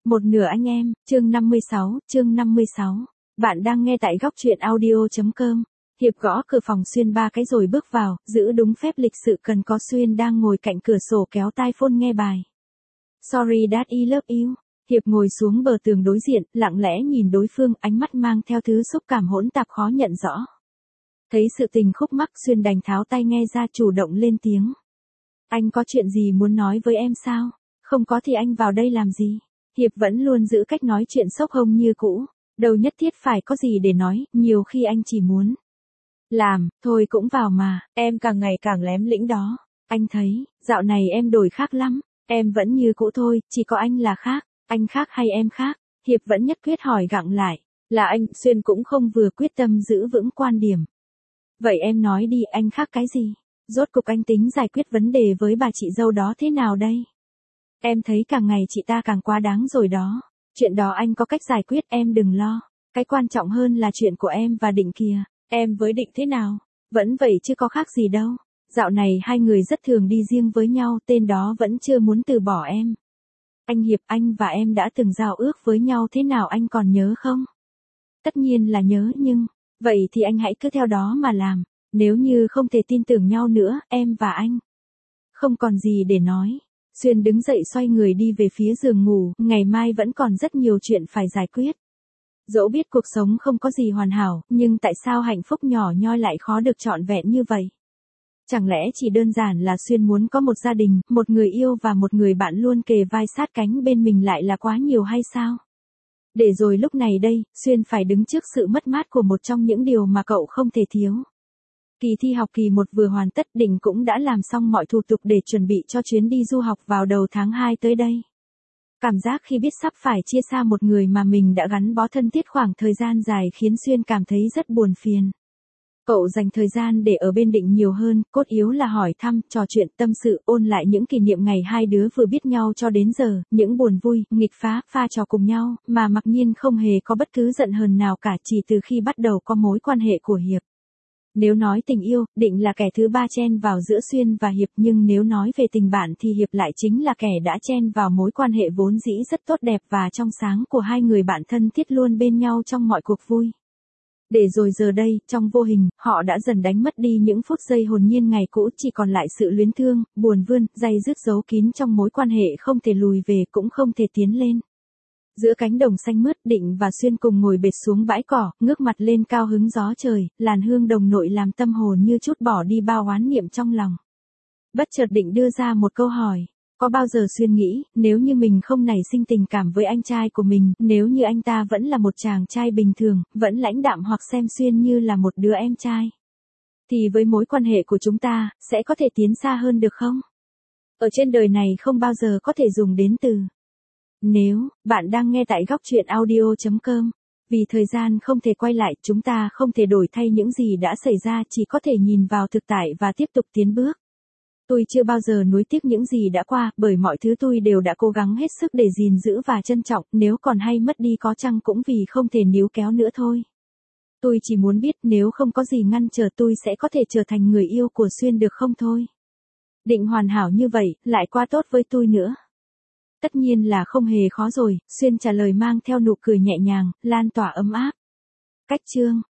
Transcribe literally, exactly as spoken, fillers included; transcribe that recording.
Một nửa anh em, chương năm mươi sáu, chương năm mươi sáu. Bạn đang nghe tại góc truyện audio chấm com. Hiệp gõ cửa phòng Xuyên ba cái rồi bước vào, giữ đúng phép lịch sự cần có. Xuyên đang ngồi cạnh cửa sổ kéo tai phone nghe bài. Sorry that I love you. Hiệp ngồi xuống bờ tường đối diện, lặng lẽ nhìn đối phương, ánh mắt mang theo thứ xúc cảm hỗn tạp khó nhận rõ. Thấy sự tình khúc mắc, Xuyên đành tháo tay nghe ra, chủ động lên tiếng. Anh có chuyện gì muốn nói với em sao? Không có thì anh vào đây làm gì? Hiệp vẫn luôn giữ cách nói chuyện xốc hông như cũ. Đâu nhất thiết phải có gì để nói, nhiều khi anh chỉ muốn làm, thôi cũng vào mà, em càng ngày càng lém lĩnh đó. Anh thấy, dạo này em đổi khác lắm, em vẫn như cũ thôi, chỉ có anh là khác, anh khác hay em khác? Hiệp vẫn nhất quyết hỏi gặng lại, là anh. Xuyên cũng không vừa quyết tâm giữ vững quan điểm. Vậy em nói đi, anh khác cái gì? Rốt cục anh tính giải quyết vấn đề với bà chị dâu đó thế nào đây? Em thấy càng ngày chị ta càng quá đáng rồi đó. Chuyện đó anh có cách giải quyết, em đừng lo. Cái quan trọng hơn là chuyện của em và Định kìa. Em với Định thế nào? Vẫn vậy chứ có khác gì đâu. Dạo này hai người rất thường đi riêng với nhau, tên đó vẫn chưa muốn từ bỏ em. Anh Hiệp, anh và em đã từng giao ước với nhau thế nào anh còn nhớ không? Tất nhiên là nhớ, nhưng vậy thì anh hãy cứ theo đó mà làm. Nếu như không thể tin tưởng nhau nữa, em và anh không còn gì để nói. Xuyên đứng dậy xoay người đi về phía giường ngủ, ngày mai vẫn còn rất nhiều chuyện phải giải quyết. Dẫu biết cuộc sống không có gì hoàn hảo, nhưng tại sao hạnh phúc nhỏ nhoi lại khó được trọn vẹn như vậy? Chẳng lẽ chỉ đơn giản là Xuyên muốn có một gia đình, một người yêu và một người bạn luôn kề vai sát cánh bên mình lại là quá nhiều hay sao? Để rồi lúc này đây, Xuyên phải đứng trước sự mất mát của một trong những điều mà cậu không thể thiếu. Kỳ thi học kỳ một vừa hoàn tất, Định cũng đã làm xong mọi thủ tục để chuẩn bị cho chuyến đi du học vào đầu tháng hai tới đây. Cảm giác khi biết sắp phải chia xa một người mà mình đã gắn bó thân thiết khoảng thời gian dài khiến Xuyên cảm thấy rất buồn phiền. Cậu dành thời gian để ở bên Định nhiều hơn, cốt yếu là hỏi thăm, trò chuyện, tâm sự, ôn lại những kỷ niệm ngày hai đứa vừa biết nhau cho đến giờ, những buồn vui, nghịch phá, pha trò cùng nhau, mà mặc nhiên không hề có bất cứ giận hờn nào cả chỉ từ khi bắt đầu có mối quan hệ của Hiệp. Nếu nói tình yêu, Định là kẻ thứ ba chen vào giữa Xuyên và Hiệp, nhưng nếu nói về tình bạn thì Hiệp lại chính là kẻ đã chen vào mối quan hệ vốn dĩ rất tốt đẹp và trong sáng của hai người bạn thân thiết luôn bên nhau trong mọi cuộc vui. Để rồi giờ đây, trong vô hình, họ đã dần đánh mất đi những phút giây hồn nhiên ngày cũ, chỉ còn lại sự luyến thương, buồn vươn, day dứt giấu kín trong mối quan hệ không thể lùi về cũng không thể tiến lên. Giữa cánh đồng xanh mướt, Định và Xuyên cùng ngồi bệt xuống bãi cỏ, ngước mặt lên cao hứng gió trời, làn hương đồng nội làm tâm hồn như trút bỏ đi bao oán niệm trong lòng. Bất chợt Định đưa ra một câu hỏi, có bao giờ Xuyên nghĩ, nếu như mình không nảy sinh tình cảm với anh trai của mình, nếu như anh ta vẫn là một chàng trai bình thường, vẫn lãnh đạm hoặc xem Xuyên như là một đứa em trai, thì với mối quan hệ của chúng ta, sẽ có thể tiến xa hơn được không? Ở trên đời này không bao giờ có thể dùng đến từ nếu. Bạn đang nghe tại góc truyện audio chấm com. Vì thời gian không thể quay lại, chúng ta không thể đổi thay những gì đã xảy ra, chỉ có thể nhìn vào thực tại và tiếp tục tiến bước. Tôi chưa bao giờ nuối tiếc những gì đã qua, bởi mọi thứ tôi đều đã cố gắng hết sức để gìn giữ và trân trọng, nếu còn hay mất đi có chăng cũng vì không thể níu kéo nữa thôi. Tôi chỉ muốn biết nếu không có gì ngăn trở tôi sẽ có thể trở thành người yêu của Xuyên được không thôi? Định hoàn hảo như vậy, lại quá tốt với tôi nữa. Tất nhiên là không hề khó rồi, Xuyên trả lời mang theo nụ cười nhẹ nhàng, lan tỏa ấm áp. Cách chương